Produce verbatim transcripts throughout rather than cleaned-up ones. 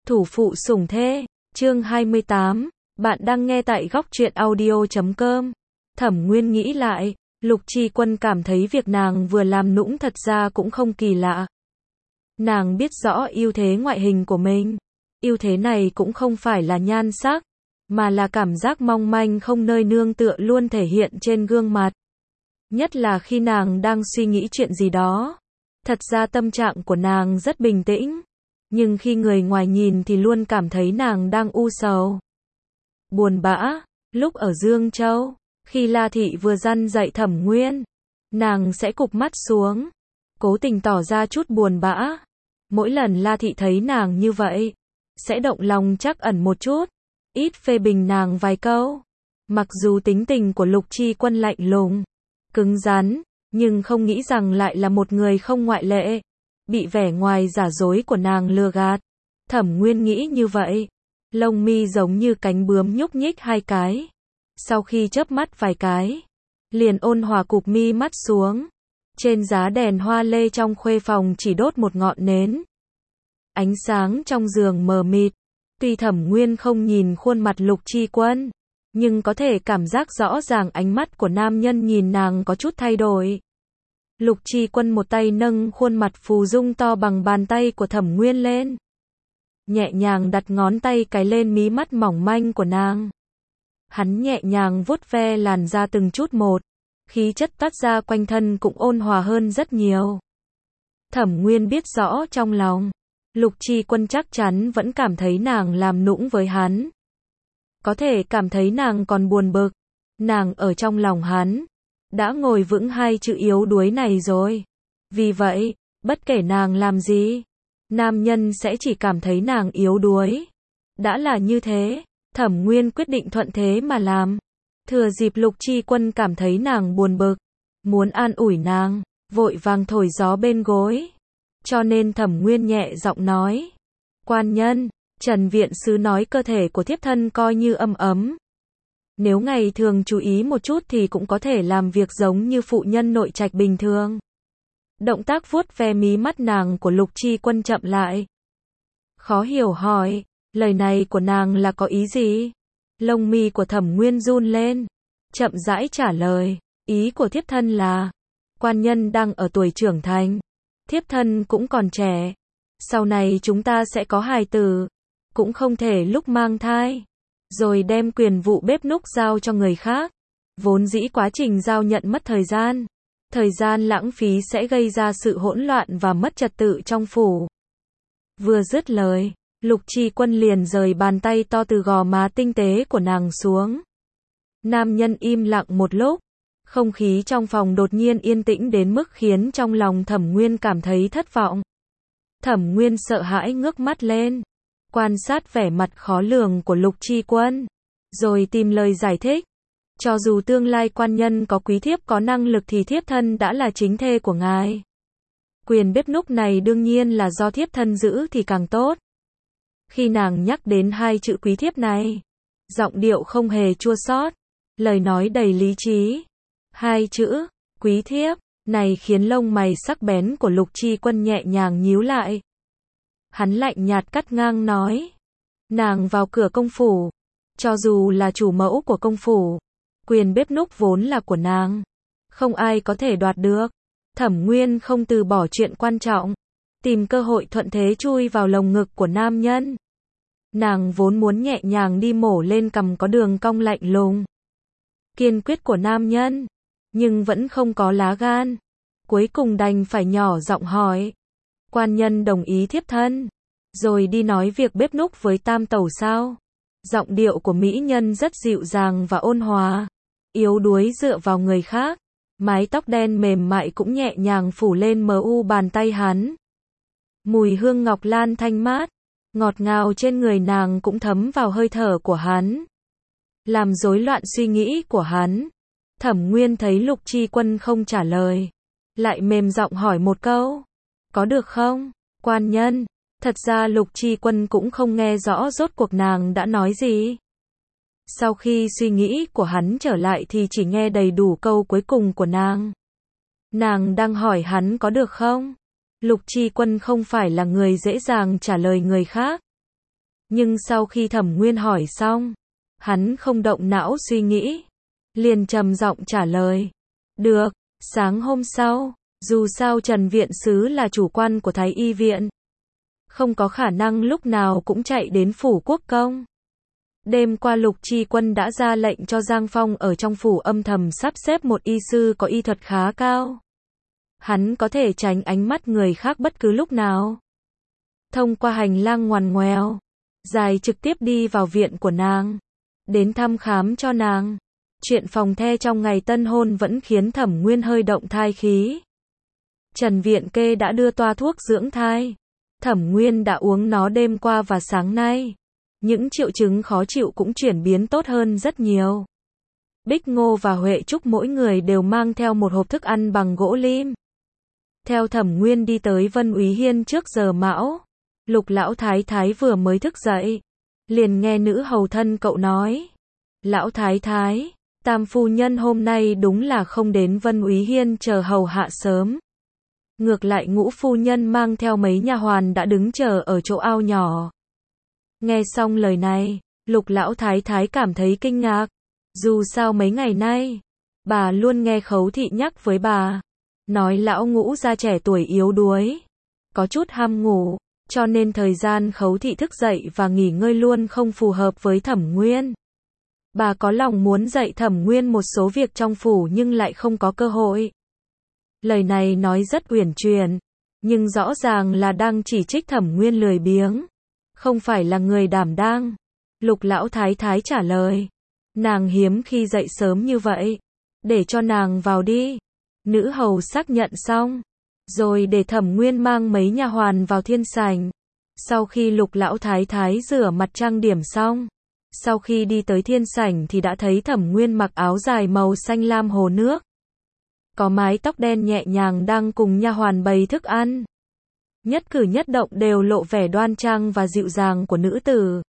Thủ phụ sủng thê, chương hai mươi tám, bạn đang nghe tại góc truyện audio chấm com. Thẩm Nguyên nghĩ lại, Lục Chi Quân cảm thấy việc nàng vừa làm nũng thật ra cũng không kỳ lạ. Nàng biết rõ ưu thế ngoại hình của mình. Ưu thế này cũng không phải là nhan sắc, mà là cảm giác mong manh không nơi nương tựa luôn thể hiện trên gương mặt. Nhất là khi nàng đang suy nghĩ chuyện gì đó. Thật ra tâm trạng của nàng rất bình tĩnh, nhưng khi người ngoài nhìn thì luôn cảm thấy nàng đang u sầu, buồn bã. Lúc ở Dương Châu, khi La Thị vừa răn dạy Thẩm Nguyên, nàng sẽ cụp mắt xuống, cố tình tỏ ra chút buồn bã. Mỗi lần La Thị thấy nàng như vậy, sẽ động lòng trắc ẩn một chút, ít phê bình nàng vài câu. Mặc dù tính tình của Lục Chi Quân lạnh lùng, cứng rắn, nhưng không nghĩ rằng lại là một người không ngoại lệ, bị vẻ ngoài giả dối của nàng lừa gạt. Thẩm Nguyên nghĩ như vậy, lông mi giống như cánh bướm nhúc nhích hai cái. Sau khi chớp mắt vài cái, liền ôn hòa cụp mi mắt xuống. Trên giá đèn hoa lê trong khuê phòng chỉ đốt một ngọn nến. Ánh sáng trong giường mờ mịt. Tuy Thẩm Nguyên không nhìn khuôn mặt Lục Chi Quân, nhưng có thể cảm giác rõ ràng ánh mắt của nam nhân nhìn nàng có chút thay đổi. Lục Chi Quân một tay nâng khuôn mặt phù dung to bằng bàn tay của Thẩm Nguyên lên, nhẹ nhàng đặt ngón tay cái lên mí mắt mỏng manh của nàng. Hắn nhẹ nhàng vuốt ve làn da từng chút một, khí chất toát ra quanh thân cũng ôn hòa hơn rất nhiều. Thẩm Nguyên biết rõ trong lòng, Lục Chi Quân chắc chắn vẫn cảm thấy nàng làm nũng với hắn. Có thể cảm thấy nàng còn buồn bực. Nàng ở trong lòng hắn đã ngồi vững hai chữ yếu đuối này rồi. Vì vậy, bất kể nàng làm gì, nam nhân sẽ chỉ cảm thấy nàng yếu đuối. Đã là như thế, Thẩm Nguyên quyết định thuận thế mà làm. Thừa dịp Lục Chi Quân cảm thấy nàng buồn bực, muốn an ủi nàng, vội vàng thổi gió bên gối. Cho nên Thẩm Nguyên nhẹ giọng nói: "Quan nhân, Trần viện sứ nói cơ thể của thiếp thân coi như âm ấm. Nếu ngày thường chú ý một chút thì cũng có thể làm việc giống như phụ nhân nội trạch bình thường." Động tác vuốt ve mí mắt nàng của Lục Chi Quân chậm lại. Khó hiểu hỏi, lời này của nàng là có ý gì? Lông mi của Thẩm Nguyên run lên, chậm rãi trả lời, ý của thiếp thân là, quan nhân đang ở tuổi trưởng thành, thiếp thân cũng còn trẻ, sau này chúng ta sẽ có hài tử, cũng không thể lúc mang thai, rồi đem quyền vụ bếp núc giao cho người khác. Vốn dĩ quá trình giao nhận mất thời gian, thời gian lãng phí sẽ gây ra sự hỗn loạn và mất trật tự trong phủ. Vừa dứt lời, Lục Chi Quân liền rời bàn tay to từ gò má tinh tế của nàng xuống. Nam nhân im lặng một lúc, không khí trong phòng đột nhiên yên tĩnh đến mức khiến trong lòng Thẩm Nguyên cảm thấy thất vọng. Thẩm Nguyên sợ hãi ngước mắt lên, quan sát vẻ mặt khó lường của Lục Chi Quân, rồi tìm lời giải thích. Cho dù tương lai quan nhân có quý thiếp có năng lực thì thiếp thân đã là chính thê của ngài. Quyền bếp núc này đương nhiên là do thiếp thân giữ thì càng tốt. Khi nàng nhắc đến hai chữ quý thiếp này, giọng điệu không hề chua xót, lời nói đầy lý trí. Hai chữ, quý thiếp, này khiến lông mày sắc bén của Lục Chi Quân nhẹ nhàng nhíu lại. Hắn lạnh nhạt cắt ngang nói, nàng vào cửa công phủ, cho dù là chủ mẫu của công phủ, quyền bếp núc vốn là của nàng, không ai có thể đoạt được. Thẩm Nguyên không từ bỏ chuyện quan trọng, tìm cơ hội thuận thế chui vào lồng ngực của nam nhân. Nàng vốn muốn nhẹ nhàng đi mổ lên cằm có đường cong lạnh lùng, kiên quyết của nam nhân, nhưng vẫn không có lá gan. Cuối cùng đành phải nhỏ giọng hỏi, quan nhân đồng ý thiếp thân, rồi đi nói việc bếp núc với tam tẩu sao? Giọng điệu của mỹ nhân rất dịu dàng và ôn hòa, yếu đuối dựa vào người khác, mái tóc đen mềm mại cũng nhẹ nhàng phủ lên mờ u bàn tay hắn. Mùi hương ngọc lan thanh mát, ngọt ngào trên người nàng cũng thấm vào hơi thở của hắn, làm rối loạn suy nghĩ của hắn. Thẩm Nguyên thấy Lục Chi Quân không trả lời, lại mềm giọng hỏi một câu, có được không, quan nhân? Thật ra Lục Chi Quân cũng không nghe rõ rốt cuộc nàng đã nói gì. Sau khi suy nghĩ của hắn trở lại thì chỉ nghe đầy đủ câu cuối cùng của nàng. Nàng đang hỏi hắn có được không? Lục Chi Quân không phải là người dễ dàng trả lời người khác. Nhưng sau khi Thẩm Nguyên hỏi xong, hắn không động não suy nghĩ, liền trầm giọng trả lời. Được, sáng hôm sau, dù sao Trần Viện Sứ là chủ quan của Thái Y Viện, không có khả năng lúc nào cũng chạy đến phủ quốc công. Đêm qua Lục Chi Quân đã ra lệnh cho Giang Phong ở trong phủ âm thầm sắp xếp một y sư có y thuật khá cao. Hắn có thể tránh ánh mắt người khác bất cứ lúc nào. Thông qua hành lang ngoằn ngoèo, dài trực tiếp đi vào viện của nàng, đến thăm khám cho nàng. Chuyện phòng the trong ngày tân hôn vẫn khiến Thẩm Nguyên hơi động thai khí. Trần Viện Kê đã đưa toa thuốc dưỡng thai. Thẩm Nguyên đã uống nó đêm qua và sáng nay. Những triệu chứng khó chịu cũng chuyển biến tốt hơn rất nhiều. Bích Ngô và Huệ Trúc mỗi người đều mang theo một hộp thức ăn bằng gỗ lim. Theo Thẩm Nguyên đi tới Vân Úy Hiên trước giờ mão. Lục lão thái thái vừa mới thức dậy, liền nghe nữ hầu thân cậu nói. Lão thái thái, Tam phu nhân hôm nay đúng là không đến Vân Úy Hiên chờ hầu hạ sớm. Ngược lại Ngũ phu nhân mang theo mấy nha hoàn đã đứng chờ ở chỗ ao nhỏ. Nghe xong lời này, Lục lão thái thái cảm thấy kinh ngạc. Dù sao mấy ngày nay, bà luôn nghe Khấu thị nhắc với bà, nói lão Ngũ gia trẻ tuổi yếu đuối, có chút ham ngủ, cho nên thời gian Khấu thị thức dậy và nghỉ ngơi luôn không phù hợp với Thẩm Nguyên. Bà có lòng muốn dạy Thẩm Nguyên một số việc trong phủ nhưng lại không có cơ hội. Lời này nói rất uyển chuyển, nhưng rõ ràng là đang chỉ trích Thẩm Nguyên lười biếng, không phải là người đảm đang. Lục lão thái thái trả lời, nàng hiếm khi dậy sớm như vậy, để cho nàng vào đi. Nữ hầu xác nhận xong, rồi để Thẩm Nguyên mang mấy nha hoàn vào thiên sảnh. Sau khi Lục lão thái thái rửa mặt trang điểm xong, sau khi đi tới thiên sảnh thì đã thấy Thẩm Nguyên mặc áo dài màu xanh lam hồ nước, có mái tóc đen nhẹ nhàng đang cùng nha hoàn bày thức ăn. Nhất cử nhất động đều lộ vẻ đoan trang và dịu dàng của nữ tử.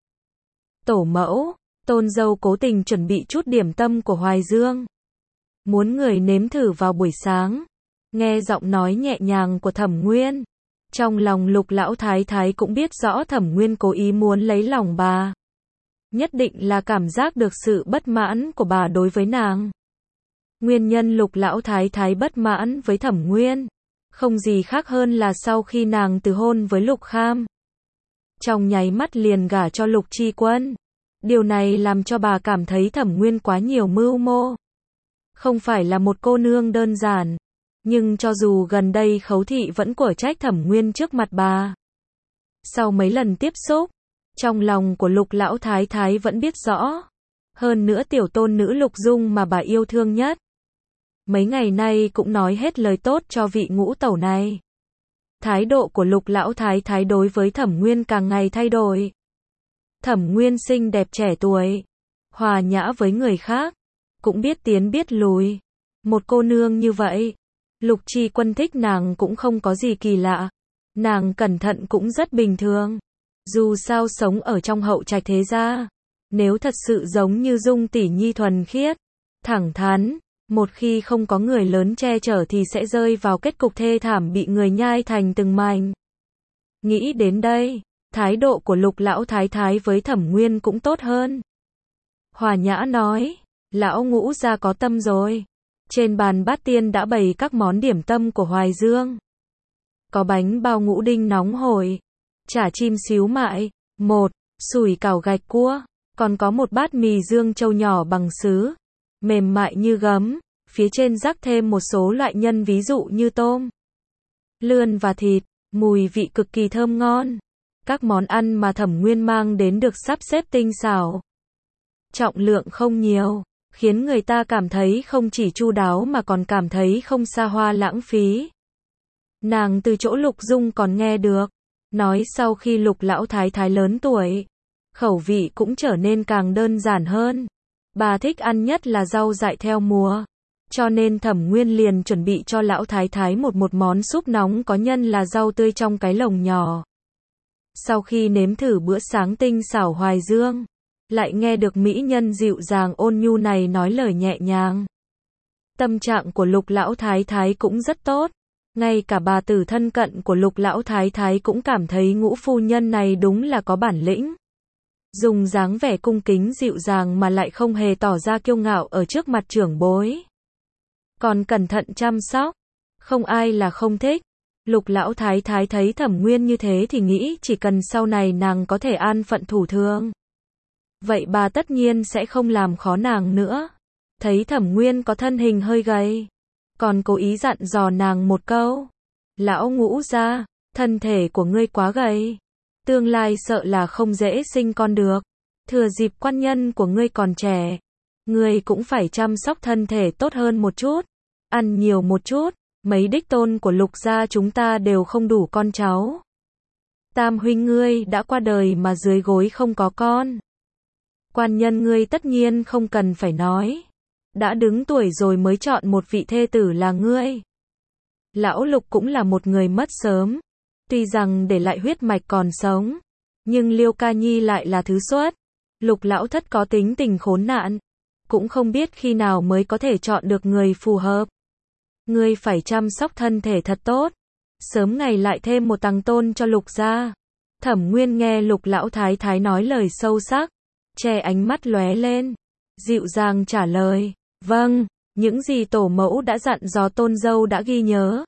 Tổ mẫu, tôn dâu cố tình chuẩn bị chút điểm tâm của Hoài Dương, muốn người nếm thử vào buổi sáng. Nghe giọng nói nhẹ nhàng của Thẩm Nguyên, trong lòng Lục lão thái thái cũng biết rõ Thẩm Nguyên cố ý muốn lấy lòng bà. Nhất định là cảm giác được sự bất mãn của bà đối với nàng. Nguyên nhân Lục lão thái thái bất mãn với Thẩm Nguyên, không gì khác hơn là sau khi nàng từ hôn với Lục Kham, trong nháy mắt liền gả cho Lục Chi Quân. Điều này làm cho bà cảm thấy Thẩm Nguyên quá nhiều mưu mô, không phải là một cô nương đơn giản. Nhưng cho dù gần đây Khấu thị vẫn quở trách Thẩm Nguyên trước mặt bà, sau mấy lần tiếp xúc, trong lòng của Lục lão thái thái vẫn biết rõ. Hơn nữa tiểu tôn nữ Lục Dung mà bà yêu thương nhất, mấy ngày nay cũng nói hết lời tốt cho vị ngũ tẩu này. Thái độ của Lục lão thái thái đối với Thẩm Nguyên càng ngày thay đổi. Thẩm Nguyên xinh đẹp trẻ tuổi, hòa nhã với người khác, cũng biết tiến biết lùi. Một cô nương như vậy, Lục Chi Quân thích nàng cũng không có gì kỳ lạ. Nàng cẩn thận cũng rất bình thường. Dù sao sống ở trong hậu trạch thế gia, nếu thật sự giống như Dung tỷ nhi thuần khiết, thẳng thắn, một khi không có người lớn che chở thì sẽ rơi vào kết cục thê thảm bị người nhai thành từng mảnh. Nghĩ đến đây, thái độ của Lục lão thái thái với Thẩm Nguyên cũng tốt hơn. Hòa nhã nói, lão Ngũ gia có tâm rồi. Trên bàn bát tiên đã bày các món điểm tâm của Hoài Dương. Có bánh bao ngũ đinh nóng hổi, chả chim xíu mại, một, sủi cảo gạch cua, còn có một bát mì Dương Châu nhỏ bằng sứ, mềm mại như gấm, phía trên rắc thêm một số loại nhân ví dụ như tôm, lươn và thịt, mùi vị cực kỳ thơm ngon. Các món ăn mà Thẩm Nguyên mang đến được sắp xếp tinh xảo, trọng lượng không nhiều, khiến người ta cảm thấy không chỉ chu đáo mà còn cảm thấy không xa hoa lãng phí. Nàng từ chỗ Lục Dung còn nghe được, nói sau khi Lục lão thái thái lớn tuổi, khẩu vị cũng trở nên càng đơn giản hơn. Bà thích ăn nhất là rau dại theo mùa, cho nên Thẩm Nguyên liền chuẩn bị cho lão thái thái một một món súp nóng có nhân là rau tươi trong cái lồng nhỏ. Sau khi nếm thử bữa sáng tinh xảo Hoài Dương, lại nghe được mỹ nhân dịu dàng ôn nhu này nói lời nhẹ nhàng. Tâm trạng của Lục lão thái thái cũng rất tốt, ngay cả bà tử thân cận của Lục lão thái thái cũng cảm thấy Ngũ phu nhân này đúng là có bản lĩnh. dùng dáng vẻ cung kính dịu dàng mà lại không hề tỏ ra kiêu ngạo ở trước mặt trưởng bối. Còn cẩn thận chăm sóc, không ai là không thích. Lục lão thái thái thấy Thẩm Nguyên như thế thì nghĩ chỉ cần sau này nàng có thể an phận thủ thường, vậy bà tất nhiên sẽ không làm khó nàng nữa. Thấy Thẩm Nguyên có thân hình hơi gầy, còn cố ý dặn dò nàng một câu. Lão Ngũ gia, thân thể của ngươi quá gầy, tương lai sợ là không dễ sinh con được. Thừa dịp quan nhân của ngươi còn trẻ, ngươi cũng phải chăm sóc thân thể tốt hơn một chút, ăn nhiều một chút. Mấy đích tôn của Lục gia chúng ta đều không đủ con cháu. Tam huynh ngươi đã qua đời mà dưới gối không có con. Quan nhân ngươi tất nhiên không cần phải nói, đã đứng tuổi rồi mới chọn một vị thê tử là ngươi. Lão Lục cũng là một người mất sớm, tuy rằng để lại huyết mạch còn sống, nhưng Liêu Ca Nhi lại là thứ xuất. Lục lão thất có tính tình khốn nạn, cũng không biết khi nào mới có thể chọn được người phù hợp. Ngươi phải chăm sóc thân thể thật tốt, sớm ngày lại thêm một tằng tôn cho Lục gia. Thẩm Nguyên nghe Lục lão thái thái nói lời sâu sắc, che ánh mắt lóe lên, dịu dàng trả lời, vâng, những gì tổ mẫu đã dặn dò tôn dâu đã ghi nhớ.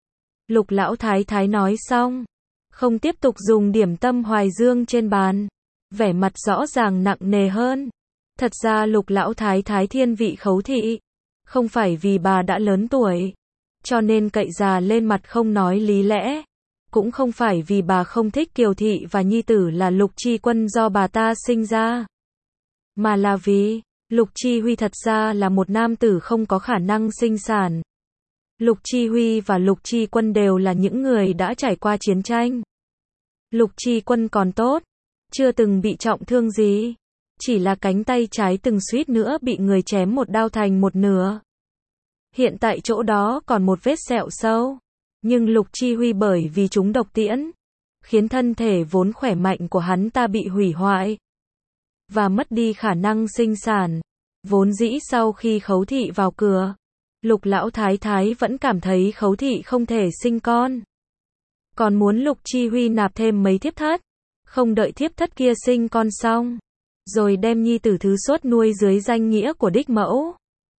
Lục lão thái thái nói xong, không tiếp tục dùng điểm tâm hoài dương trên bàn, vẻ mặt rõ ràng nặng nề hơn. Thật ra Lục lão thái thái thiên vị Khấu thị, không phải vì bà đã lớn tuổi, cho nên cậy già lên mặt không nói lý lẽ, cũng không phải vì bà không thích Kiều thị và nhi tử là Lục Chi Quân do bà ta sinh ra, mà là vì Lục Chi Huy thật ra là một nam tử không có khả năng sinh sản. Lục Chi Huy và Lục Chi Quân đều là những người đã trải qua chiến tranh. Lục Chi Quân còn tốt, chưa từng bị trọng thương gì, chỉ là cánh tay trái từng suýt nữa bị người chém một đao thành một nửa. Hiện tại chỗ đó còn một vết sẹo sâu, nhưng Lục Chi Huy bởi vì trúng độc tiễn, khiến thân thể vốn khỏe mạnh của hắn ta bị hủy hoại, và mất đi khả năng sinh sản. Vốn dĩ sau khi Khấu thị vào cửa, Lục lão thái thái vẫn cảm thấy Khấu thị không thể sinh con, còn muốn Lục Chi Huy nạp thêm mấy thiếp thất, không đợi thiếp thất kia sinh con xong, rồi đem nhi tử thứ xuất nuôi dưới danh nghĩa của đích mẫu,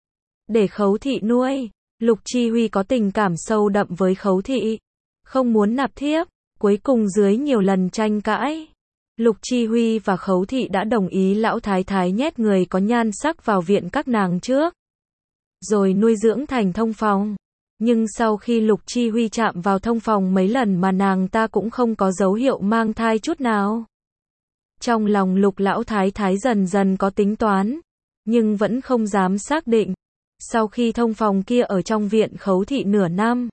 để Khấu thị nuôi. Lục Chi Huy có tình cảm sâu đậm với Khấu thị, không muốn nạp thiếp. Cuối cùng dưới nhiều lần tranh cãi, Lục Chi Huy và Khấu thị đã đồng ý lão thái thái nhét người có nhan sắc vào viện các nàng trước, rồi nuôi dưỡng thành thông phòng. Nhưng sau khi Lục Chi Huy chạm vào thông phòng mấy lần mà nàng ta cũng không có dấu hiệu mang thai chút nào. Trong lòng Lục lão thái thái dần dần có tính toán, nhưng vẫn không dám xác định. Sau khi thông phòng kia ở trong viện Khấu thị nửa năm,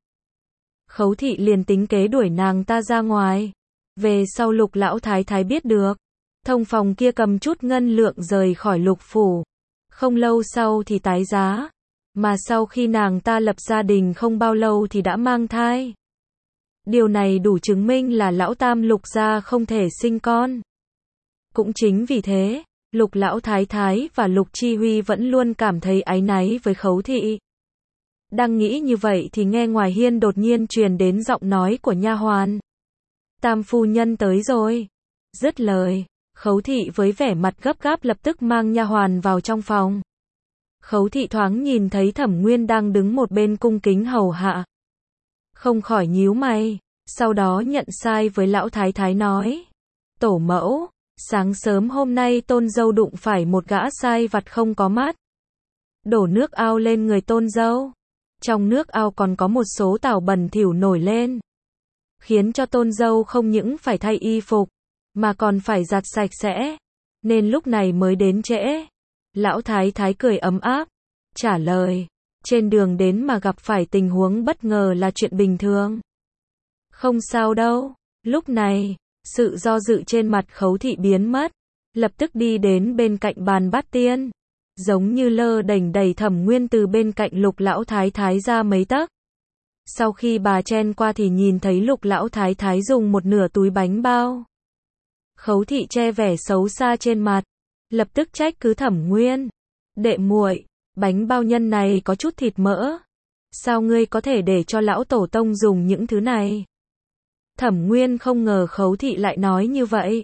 Khấu thị liền tính kế đuổi nàng ta ra ngoài. Về sau Lục lão thái thái biết được, thông phòng kia cầm chút ngân lượng rời khỏi Lục phủ. Không lâu sau thì tái giá, mà sau khi nàng ta lập gia đình không bao lâu thì đã mang thai. Điều này đủ chứng minh là lão tam Lục gia không thể sinh con. Cũng chính vì thế, Lục lão thái thái và Lục Chi Huy vẫn luôn cảm thấy áy náy với Khấu thị. Đang nghĩ như vậy thì nghe ngoài hiên đột nhiên truyền đến giọng nói của nha hoàn. Tam phu nhân tới rồi. Dứt lời, Khấu thị với vẻ mặt gấp gáp lập tức mang nha hoàn vào trong phòng. Khấu thị thoáng nhìn thấy Thẩm Nguyên đang đứng một bên cung kính hầu hạ, không khỏi nhíu mày, sau đó nhận sai với lão thái thái nói: "Tổ mẫu, sáng sớm hôm nay tôn dâu đụng phải một gã sai vặt không có mắt, đổ nước ao lên người tôn dâu. Trong nước ao còn có một số tảo bẩn thỉu nổi lên, khiến cho tôn dâu không những phải thay y phục, mà còn phải giặt sạch sẽ, nên lúc này mới đến trễ." Lão thái thái cười ấm áp, trả lời: "Trên đường đến mà gặp phải tình huống bất ngờ là chuyện bình thường. Không sao đâu." Lúc này, sự do dự trên mặt Khấu thị biến mất, lập tức đi đến bên cạnh bàn bát tiên, giống như lơ đẩy đẩy Thẩm Nguyên từ bên cạnh Lục lão thái thái ra mấy tấc. Sau khi bà chen qua thì nhìn thấy Lục lão thái thái dùng một nửa túi bánh bao. Khấu thị che vẻ xấu xa trên mặt, lập tức trách cứ Thẩm Nguyên: "Đệ muội, bánh bao nhân này có chút thịt mỡ, sao ngươi có thể để cho lão tổ tông dùng những thứ này?" Thẩm Nguyên không ngờ Khấu thị lại nói như vậy,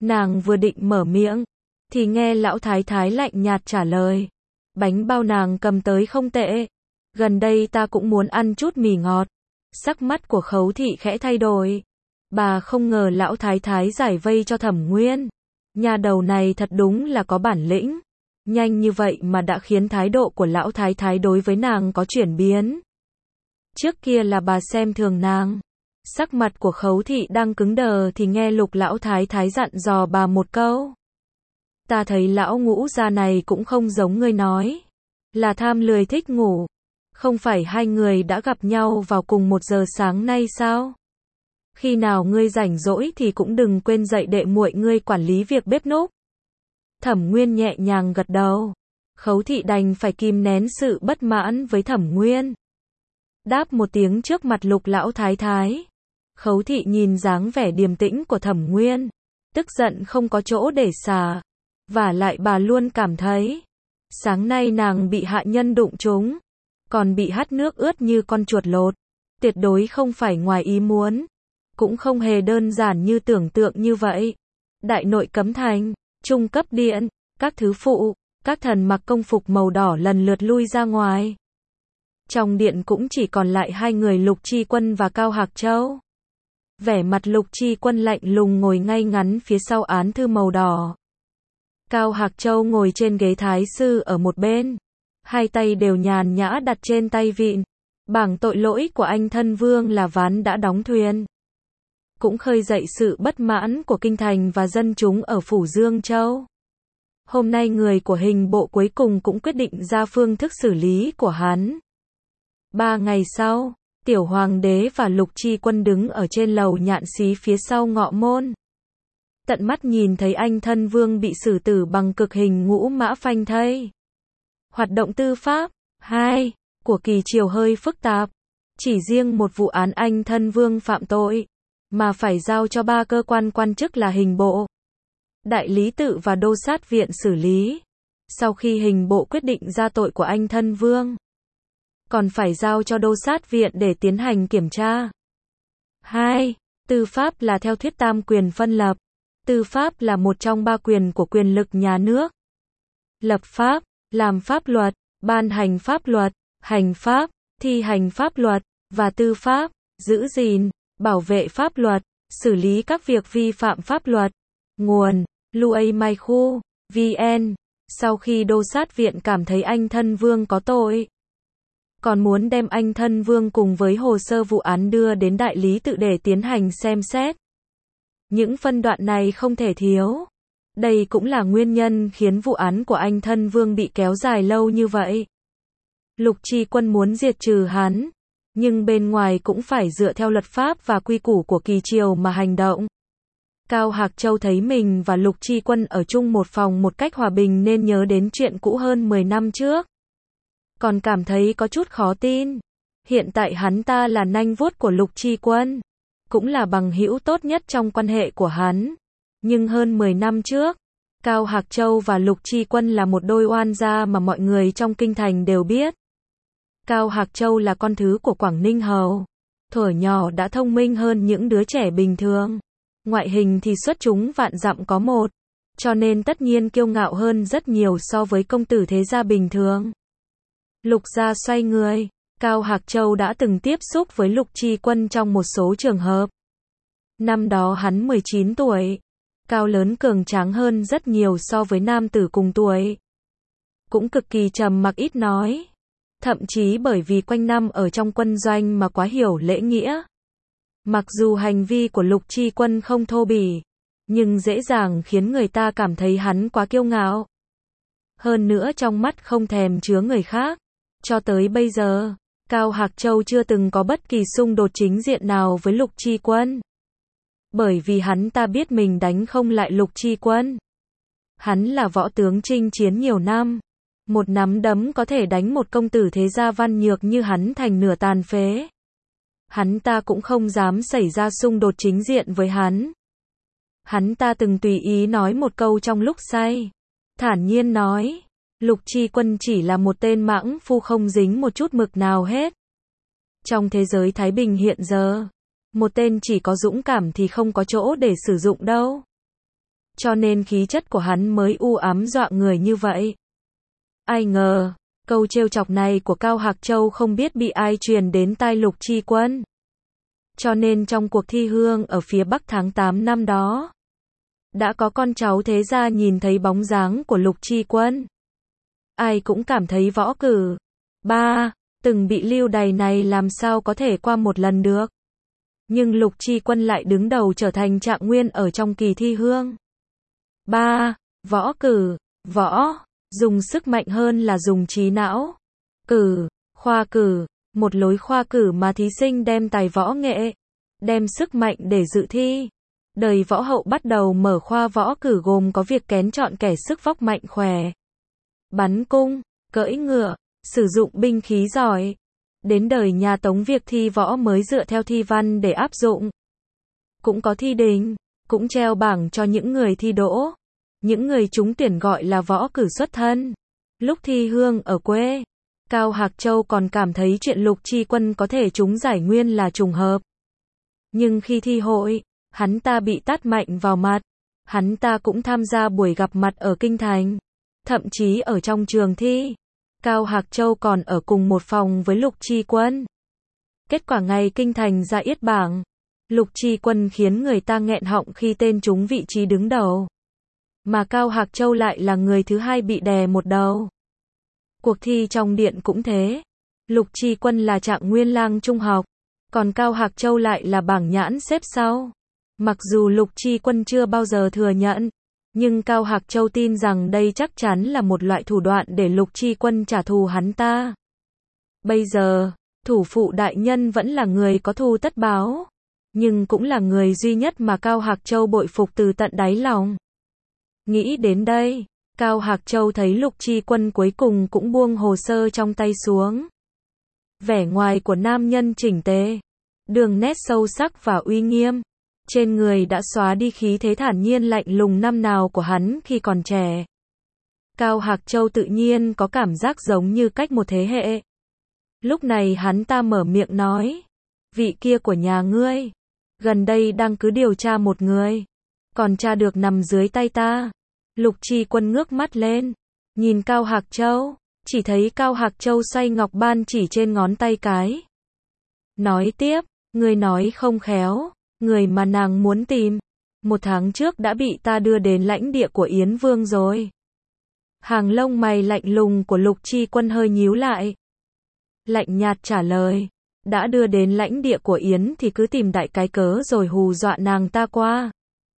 Nàng vừa định mở miệng, thì nghe lão thái thái lạnh nhạt trả lời. Bánh bao nàng cầm tới không tệ. Gần đây ta cũng muốn ăn chút mì ngọt. Sắc mắt của Khấu thị khẽ thay đổi. Bà không ngờ lão thái thái giải vây cho Thẩm Nguyên. Nhà đầu này thật đúng là có bản lĩnh. Nhanh như vậy mà đã khiến thái độ của lão thái thái đối với nàng có chuyển biến. Trước kia là bà xem thường nàng. Sắc mặt của Khấu thị đang cứng đờ thì nghe Lục lão thái thái dặn dò bà một câu. Ta thấy lão ngũ gia này cũng không giống ngươi nói. Là tham lười thích ngủ. Không phải hai người đã gặp nhau vào cùng một giờ sáng nay sao? Khi nào ngươi rảnh rỗi thì cũng đừng quên dạy đệ muội ngươi quản lý việc bếp núc. Thẩm Nguyên nhẹ nhàng gật đầu. Khấu thị đành phải kìm nén sự bất mãn với Thẩm Nguyên. Đáp một tiếng trước mặt Lục lão thái thái. Khấu thị nhìn dáng vẻ điềm tĩnh của Thẩm Nguyên. Tức giận không có chỗ để xả. Và lại bà luôn cảm thấy. Sáng nay nàng bị hạ nhân đụng trúng. Còn bị hắt nước ướt như con chuột lột. Tuyệt đối không phải ngoài ý muốn. Cũng không hề đơn giản như tưởng tượng như vậy. Đại nội cấm thành, trung cấp điện, các thứ phụ, các thần mặc công phục màu đỏ lần lượt lui ra ngoài. Trong điện cũng chỉ còn lại hai người Lục Chi Quân và Cao Hạc Châu. Vẻ mặt Lục Chi Quân lạnh lùng ngồi ngay ngắn phía sau án thư màu đỏ. Cao Hạc Châu ngồi trên ghế thái sư ở một bên. Hai tay đều nhàn nhã đặt trên tay vịn. Bảng tội lỗi của anh thân vương là ván đã đóng thuyền. Cũng khơi dậy sự bất mãn của kinh thành và dân chúng ở phủ Dương Châu. Hôm nay người của hình bộ cuối cùng cũng quyết định ra phương thức xử lý của hắn. Ba ngày sau, tiểu hoàng đế và Lục Chi Quân đứng ở trên lầu nhạn xí phía sau ngọ môn. Tận mắt nhìn thấy anh thân vương bị xử tử bằng cực hình ngũ mã phanh thây. Hoạt động tư pháp hai của kỳ triều hơi phức tạp. Chỉ riêng một vụ án anh thân vương phạm tội mà phải giao cho ba cơ quan quan chức là hình bộ, đại lý tự và đô sát viện xử lý. Sau khi hình bộ quyết định ra tội của anh thân vương, còn phải giao cho đô sát viện để tiến hành kiểm tra. hai. Tư pháp là theo thuyết tam quyền phân lập. Tư pháp là một trong ba quyền của quyền lực nhà nước. Lập pháp, làm pháp luật, ban hành pháp luật, hành pháp, thi hành pháp luật, và tư pháp, giữ gìn, bảo vệ pháp luật, xử lý các việc vi phạm pháp luật. Nguồn: Luay Mai Khu, vn. Sau khi đô sát viện cảm thấy anh thân vương có tội, còn muốn đem anh thân vương cùng với hồ sơ vụ án đưa đến đại lý tự để tiến hành xem xét. Những phân đoạn này không thể thiếu. Đây cũng là nguyên nhân khiến vụ án của anh thân vương bị kéo dài lâu như vậy. Lục Chi Quân muốn diệt trừ hắn, nhưng bên ngoài cũng phải dựa theo luật pháp và quy củ của kỳ triều mà hành động. Cao Hạc Châu thấy mình và Lục Chi Quân ở chung một phòng một cách hòa bình nên nhớ đến chuyện cũ hơn mười năm trước. Còn cảm thấy có chút khó tin. Hiện tại hắn ta là nanh vuốt của Lục Chi Quân, cũng là bằng hữu tốt nhất trong quan hệ của hắn. Nhưng hơn mười năm trước, Cao Hạc Châu và Lục Chi Quân là một đôi oan gia mà mọi người trong kinh thành đều biết. Cao Hạc Châu là con thứ của Quảng Ninh Hầu. Thuở nhỏ đã thông minh hơn những đứa trẻ bình thường. Ngoại hình thì xuất chúng vạn dặm có một. Cho nên tất nhiên kiêu ngạo hơn rất nhiều so với công tử thế gia bình thường. Lục gia xoay người. Cao Hạc Châu đã từng tiếp xúc với Lục Chi Quân trong một số trường hợp. Năm đó hắn mười chín tuổi. Cao lớn cường tráng hơn rất nhiều so với nam tử cùng tuổi. Cũng cực kỳ trầm mặc ít nói. Thậm chí bởi vì quanh năm ở trong quân doanh mà quá hiểu lễ nghĩa. Mặc dù hành vi của Lục Chi Quân không thô bỉ, nhưng dễ dàng khiến người ta cảm thấy hắn quá kiêu ngạo. Hơn nữa trong mắt không thèm chứa người khác. Cho tới bây giờ, Cao Hạc Châu chưa từng có bất kỳ xung đột chính diện nào với Lục Chi Quân. Bởi vì hắn ta biết mình đánh không lại Lục Chi Quân. Hắn là võ tướng chinh chiến nhiều năm. Một nắm đấm có thể đánh một công tử thế gia văn nhược như hắn thành nửa tàn phế. Hắn ta cũng không dám xảy ra xung đột chính diện với hắn. Hắn ta từng tùy ý nói một câu trong lúc say. Thản nhiên nói, Lục Chi Quân chỉ là một tên mãng phu không dính một chút mực nào hết. Trong thế giới Thái Bình hiện giờ, một tên chỉ có dũng cảm thì không có chỗ để sử dụng đâu. cho nên khí chất của hắn mới u ám dọa người như vậy. Ai ngờ, câu trêu chọc này của Cao Hạc Châu không biết bị ai truyền đến tai Lục Chi Quân. Cho nên trong cuộc thi hương ở phía Bắc tháng tám năm đó, đã có con cháu thế gia nhìn thấy bóng dáng của Lục Chi Quân. Ai cũng cảm thấy võ cử ba từng bị lưu đày này làm sao có thể qua một lần được. Nhưng Lục Chi Quân lại đứng đầu trở thành trạng nguyên ở trong kỳ thi hương. ba. Võ cử, võ, dùng sức mạnh hơn là dùng trí não. Cử, khoa cử, một lối khoa cử mà thí sinh đem tài võ nghệ, đem sức mạnh để dự thi. Đời võ hậu bắt đầu mở khoa võ cử gồm có việc kén chọn kẻ sức vóc mạnh khỏe, bắn cung, cưỡi ngựa, sử dụng binh khí giỏi. Đến đời nhà Tống việc thi võ mới dựa theo thi văn để áp dụng. Cũng có thi đình, cũng treo bảng cho những người thi đỗ. Những người trúng tuyển gọi là võ cử xuất thân. Lúc thi hương ở quê, Cao Hạc Châu còn cảm thấy chuyện Lục Chi Quân có thể trúng giải nguyên là trùng hợp. Nhưng khi thi hội, hắn ta bị tát mạnh vào mặt. Hắn ta cũng tham gia buổi gặp mặt ở Kinh Thành. Thậm chí ở trong trường thi, Cao Hạc Châu còn ở cùng một phòng với Lục Chi Quân. Kết quả ngày Kinh Thành ra yết bảng, Lục Chi Quân khiến người ta nghẹn họng khi tên trúng vị trí đứng đầu. Mà Cao Hạc Châu lại là người thứ hai bị đè một đầu. Cuộc thi trong điện cũng thế. Lục Chi Quân là trạng nguyên lang trung học, còn Cao Hạc Châu lại là bảng nhãn xếp sau. Mặc dù Lục Chi Quân chưa bao giờ thừa nhận, nhưng Cao Hạc Châu tin rằng đây chắc chắn là một loại thủ đoạn để Lục Chi Quân trả thù hắn ta. Bây giờ, thủ phụ đại nhân vẫn là người có thù tất báo, nhưng cũng là người duy nhất mà Cao Hạc Châu bội phục từ tận đáy lòng. Nghĩ đến đây, Cao Hạc Châu thấy Lục Chi Quân cuối cùng cũng buông hồ sơ trong tay xuống. Vẻ ngoài của nam nhân chỉnh tề, đường nét sâu sắc và uy nghiêm. Trên người đã xóa đi khí thế thản nhiên lạnh lùng năm nào của hắn khi còn trẻ. Cao Hạc Châu tự nhiên có cảm giác giống như cách một thế hệ. Lúc này hắn ta mở miệng nói, vị kia của nhà ngươi, gần đây đang cứ điều tra một người, còn tra được nằm dưới tay ta. Lục Chi Quân ngước mắt lên, nhìn Cao Hạc Châu, chỉ thấy Cao Hạc Châu xoay ngọc ban chỉ trên ngón tay cái. Nói tiếp, ngươi nói không khéo, người mà nàng muốn tìm, một tháng trước đã bị ta đưa đến lãnh địa của Yến Vương rồi. Hàng lông mày lạnh lùng của Lục Chi Quân hơi nhíu lại. Lạnh nhạt trả lời, đã đưa đến lãnh địa của Yến thì cứ tìm đại cái cớ rồi hù dọa nàng ta qua.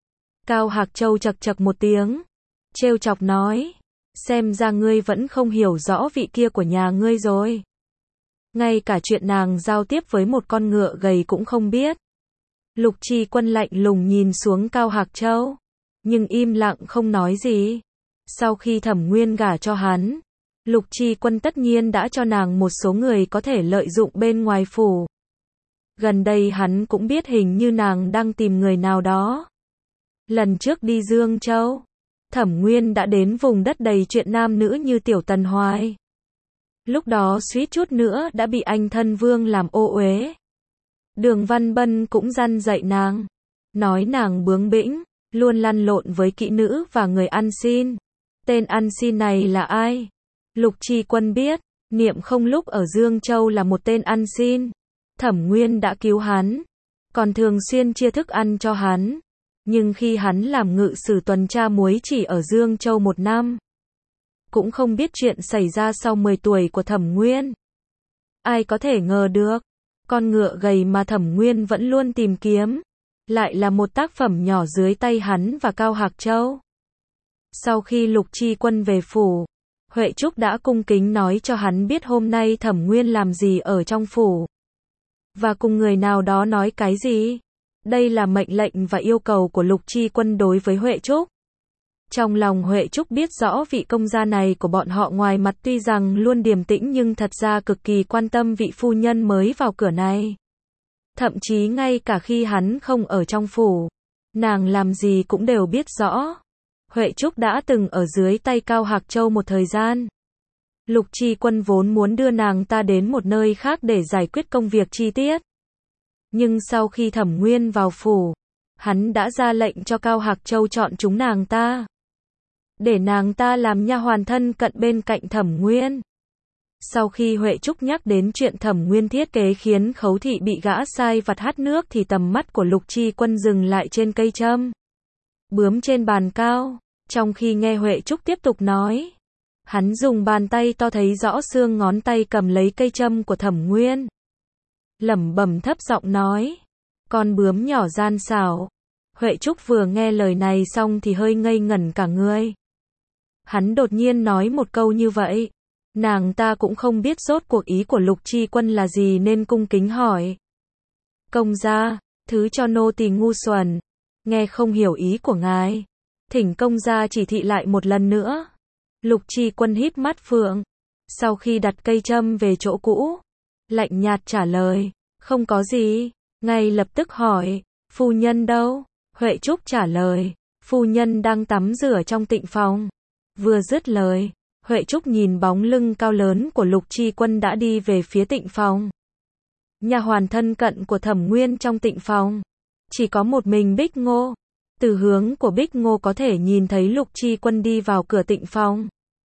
Cao Hạc Châu chậc chậc một tiếng, trêu chọc nói, xem ra ngươi vẫn không hiểu rõ vị kia của nhà ngươi rồi. Ngay cả chuyện nàng giao tiếp với một con ngựa gầy cũng không biết. Lục Chi Quân lạnh lùng nhìn xuống Cao Hạc Châu, nhưng im lặng không nói gì. Sau khi Thẩm Nguyên gả cho hắn, Lục Chi Quân tất nhiên đã cho nàng một số người có thể lợi dụng bên ngoài phủ. Gần đây hắn cũng biết hình như nàng đang tìm người nào đó. Lần trước đi Dương Châu, Thẩm Nguyên đã đến vùng đất đầy chuyện nam nữ như Tiểu Tần Hoài. Lúc đó suýt chút nữa đã bị anh thân Vương làm ô uế. Đường Văn Bân cũng răn dạy nàng, nói nàng bướng bĩnh, luôn lăn lộn với kỹ nữ và người ăn xin. Tên ăn xin này là ai? Lục Chi Quân biết, Niệm Không lúc ở Dương Châu là một tên ăn xin. Thẩm Nguyên đã cứu hắn, còn thường xuyên chia thức ăn cho hắn. Nhưng khi hắn làm ngự sử tuần tra muối chỉ ở Dương Châu một năm, cũng không biết chuyện xảy ra sau mười tuổi của Thẩm Nguyên. Ai có thể ngờ được, con ngựa gầy mà Thẩm Nguyên vẫn luôn tìm kiếm, lại là một tác phẩm nhỏ dưới tay hắn và Cao Hạc Châu. Sau khi Lục Chi Quân về phủ, Huệ Trúc đã cung kính nói cho hắn biết hôm nay Thẩm Nguyên làm gì ở trong phủ, và cùng người nào đó nói cái gì. Đây là mệnh lệnh và yêu cầu của Lục Chi Quân đối với Huệ Trúc. Trong lòng Huệ Trúc biết rõ vị công gia này của bọn họ ngoài mặt tuy rằng luôn điềm tĩnh nhưng thật ra cực kỳ quan tâm vị phu nhân mới vào cửa này. Thậm chí ngay cả khi hắn không ở trong phủ, nàng làm gì cũng đều biết rõ. Huệ Trúc đã từng ở dưới tay Cao Hạc Châu một thời gian. Lục Chi Quân vốn muốn đưa nàng ta đến một nơi khác để giải quyết công việc chi tiết. Nhưng sau khi Thẩm Nguyên vào phủ, Hắn đã ra lệnh cho Cao Hạc Châu chọn chúng nàng ta, để nàng ta làm nha hoàn thân cận bên cạnh Thẩm Nguyên. Sau khi Huệ Trúc nhắc đến chuyện Thẩm Nguyên thiết kế khiến Khấu Thị bị gã sai vặt hắt nước thì tầm mắt của Lục Chi Quân dừng lại trên cây châm bướm trên bàn cao. Trong khi nghe Huệ Trúc tiếp tục nói, hắn dùng bàn tay to thấy rõ xương ngón tay cầm lấy cây châm của Thẩm Nguyên, lẩm bẩm thấp giọng nói, con bướm nhỏ gian xảo. Huệ Trúc vừa nghe lời này xong thì hơi ngây ngẩn cả người. Hắn đột nhiên nói một câu như vậy, nàng ta cũng không biết rốt cuộc ý của Lục Chi Quân là gì nên cung kính hỏi, công gia, thứ cho nô tỳ ngu xuẩn, nghe không hiểu ý của ngài, thỉnh công gia chỉ thị lại một lần nữa. Lục Chi Quân híp mắt phượng, sau khi đặt cây châm về chỗ cũ, lạnh nhạt trả lời, không có gì. Ngay lập tức hỏi, phu nhân đâu? Huệ Trúc trả lời, phu nhân đang tắm rửa trong tịnh phòng. Vừa dứt lời, Huệ Trúc nhìn bóng lưng cao lớn của Lục Chi Quân đã đi về phía tịnh phòng. Nha hoàn thân cận của Thẩm Nguyên trong tịnh phòng, chỉ có một mình Bích Ngô. Từ hướng của Bích Ngô có thể nhìn thấy Lục Chi Quân đi vào cửa tịnh phòng,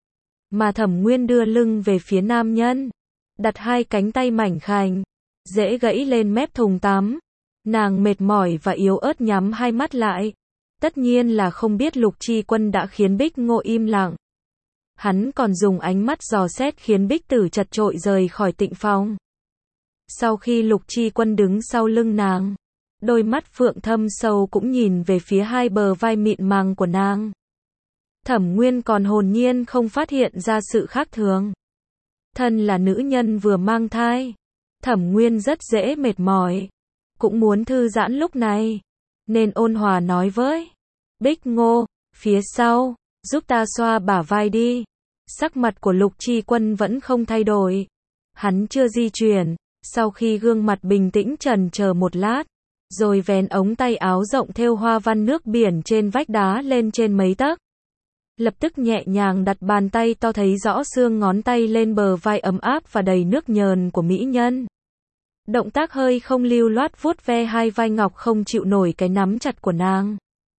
mà Thẩm Nguyên đưa lưng về phía nam nhân, đặt hai cánh tay mảnh khảnh, dễ gãy lên mép thùng tắm. Nàng mệt mỏi và yếu ớt nhắm hai mắt lại. Tất nhiên là không biết Lục Chi Quân đã khiến Bích Ngô im lặng. Hắn còn dùng ánh mắt dò xét khiến Bích Tử chật chội rời khỏi tịnh phòng. Sau khi Lục Chi Quân đứng sau lưng nàng, đôi mắt phượng thâm sâu cũng nhìn về phía hai bờ vai mịn màng của nàng. Thẩm Nguyên còn hồn nhiên không phát hiện ra sự khác thường. Thân là nữ nhân vừa mang thai, Thẩm Nguyên rất dễ mệt mỏi, cũng muốn thư giãn lúc này, nên ôn hòa nói với Bích Ngô, phía sau, giúp ta xoa bả vai đi. Sắc mặt của Lục Chi Quân vẫn không thay đổi. Hắn chưa di chuyển, sau khi gương mặt bình tĩnh chần chờ một lát, rồi vén ống tay áo rộng thêu hoa văn nước biển trên vách đá lên trên mấy tấc. Lập tức nhẹ nhàng đặt bàn tay to thấy rõ xương ngón tay lên bờ vai ấm áp và đầy nước nhờn của mỹ nhân. Động tác hơi không lưu loát vuốt ve hai vai ngọc không chịu nổi cái nắm chặt của nàng.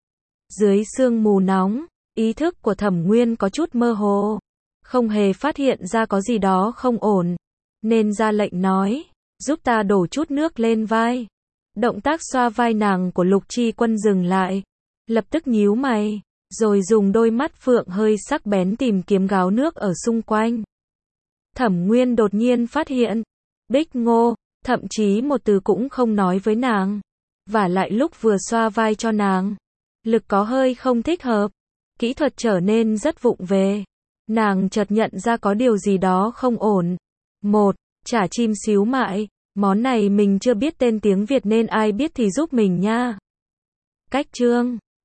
Dưới sương mù nóng, ý thức của Thẩm Nguyên có chút mơ hồ, không hề phát hiện ra có gì đó không ổn, nên ra lệnh nói, giúp ta đổ chút nước lên vai. Động tác xoa vai nàng của Lục Chi Quân dừng lại, lập tức nhíu mày, rồi dùng đôi mắt phượng hơi sắc bén tìm kiếm gáo nước ở xung quanh. Thẩm Nguyên đột nhiên phát hiện, Bích Ngô, thậm chí một từ cũng không nói với nàng. Và lại lúc vừa xoa vai cho nàng, lực có hơi không thích hợp, kỹ thuật trở nên rất vụng về. Nàng chợt nhận ra có điều gì đó không ổn. Một, chả chim xíu mại, món này mình chưa biết tên tiếng Việt nên ai biết thì giúp mình nha. Cách chương